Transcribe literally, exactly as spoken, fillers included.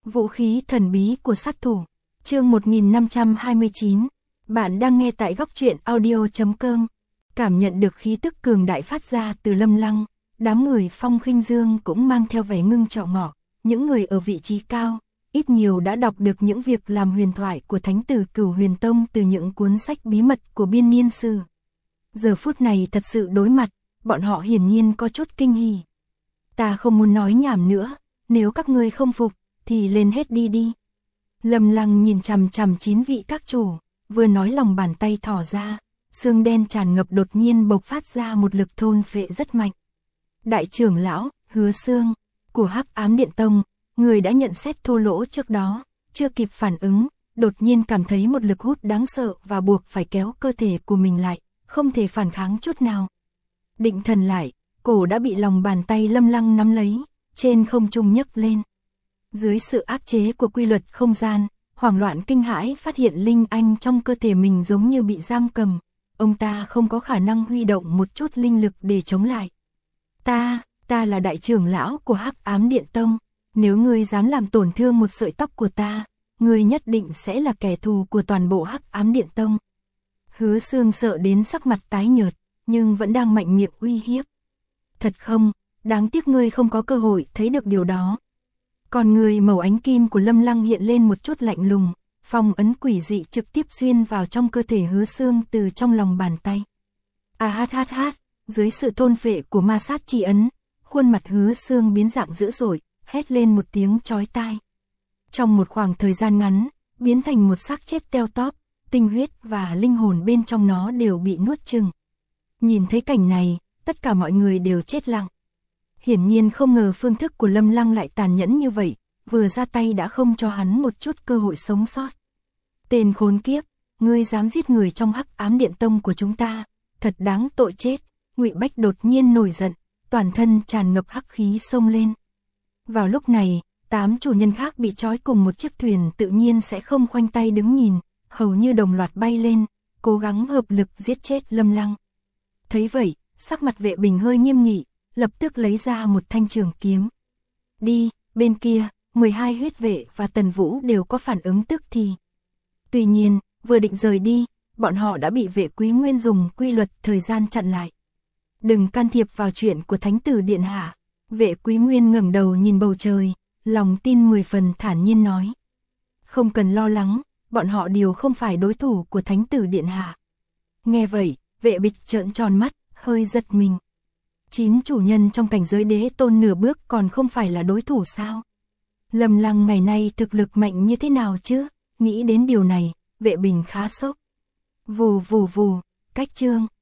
Vũ khí thần bí của sát thủ. Chương một nghìn năm trăm hai mươi chín. Bạn đang nghe tại góc truyện audio chấm com. Cảm nhận được khí tức cường đại phát ra từ Lâm Lăng, đám người Phong Khinh Dương cũng mang theo vẻ ngưng trọng ngọ, những người ở vị trí cao, ít nhiều đã đọc được những việc làm huyền thoại của Thánh tử Cửu Huyền Tông từ những cuốn sách bí mật của biên niên sử. Giờ phút này thật sự đối mặt, bọn họ hiển nhiên có chút kinh hỉ. Ta không muốn nói nhảm nữa, nếu các ngươi không phục, thì lên hết đi đi. Lâm Lăng nhìn chằm chằm chín vị các chủ, vừa nói lòng bàn tay thỏ ra, xương đen tràn ngập đột nhiên bộc phát ra một lực thôn phệ rất mạnh. Đại trưởng lão, Hứa Xương, của Hắc Ám Điện Tông, người đã nhận xét thô lỗ trước đó, chưa kịp phản ứng, đột nhiên cảm thấy một lực hút đáng sợ và buộc phải kéo cơ thể của mình lại, không thể phản kháng chút nào. Định thần lại, cổ đã bị lòng bàn tay Lâm Lăng nắm lấy, trên không trung nhấc lên. Dưới sự áp chế của quy luật không gian, hoảng loạn kinh hãi phát hiện linh anh trong cơ thể mình giống như bị giam cầm. Ông ta không có khả năng huy động một chút linh lực để chống lại. Ta, ta là đại trưởng lão của Hắc Ám Điện Tông. Nếu ngươi dám làm tổn thương một sợi tóc của ta, ngươi nhất định sẽ là kẻ thù của toàn bộ Hắc Ám Điện Tông. Hứa Xương sợ đến sắc mặt tái nhợt, nhưng vẫn đang mạnh miệng uy hiếp. Thật không, đáng tiếc ngươi không có cơ hội thấy được điều đó. Còn người màu ánh kim của Lâm Lăng hiện lên một chút lạnh lùng, phong ấn quỷ dị trực tiếp xuyên vào trong cơ thể Hứa Xương từ trong lòng bàn tay. A hát hát hát, dưới sự thôn phệ của ma sát chi ấn, khuôn mặt Hứa Xương biến dạng dữ dội, hét lên một tiếng chói tai. Trong một khoảng thời gian ngắn, biến thành một xác chết teo tóp, tinh huyết và linh hồn bên trong nó đều bị nuốt chửng. Nhìn thấy cảnh này, tất cả mọi người đều chết lặng. Hiển nhiên không ngờ phương thức của Lâm Lăng lại tàn nhẫn như vậy, vừa ra tay đã không cho hắn một chút cơ hội sống sót. Tên khốn kiếp, ngươi dám giết người trong Hắc Ám Điện Tông của chúng ta, thật đáng tội chết. Ngụy Bách đột nhiên nổi giận, toàn thân tràn ngập hắc khí xông lên. Vào lúc này, tám chủ nhân khác bị trói cùng một chiếc thuyền tự nhiên sẽ không khoanh tay đứng nhìn, hầu như đồng loạt bay lên, cố gắng hợp lực giết chết Lâm Lăng. Thấy vậy, sắc mặt Vệ Bình hơi nghiêm nghị, lập tức lấy ra một thanh trường kiếm. Đi, bên kia, mười hai huyết vệ và Tần Vũ đều có phản ứng tức thì. Tuy nhiên, vừa định rời đi, bọn họ đã bị Vệ Quý Nguyên dùng quy luật thời gian chặn lại. Đừng can thiệp vào chuyện của Thánh tử điện hạ. Vệ Quý Nguyên ngẩng đầu nhìn bầu trời, lòng tin mười phần thản nhiên nói. Không cần lo lắng, bọn họ đều không phải đối thủ của Thánh tử điện hạ. Nghe vậy, Vệ Bịch trợn tròn mắt, hơi giật mình. Chín chủ nhân trong cảnh giới đế tôn nửa bước còn không phải là đối thủ sao? Lâm Lăng ngày nay thực lực mạnh như thế nào chứ? Nghĩ đến điều này, Vệ Bình khá sốc. Vù vù vù, cách chương.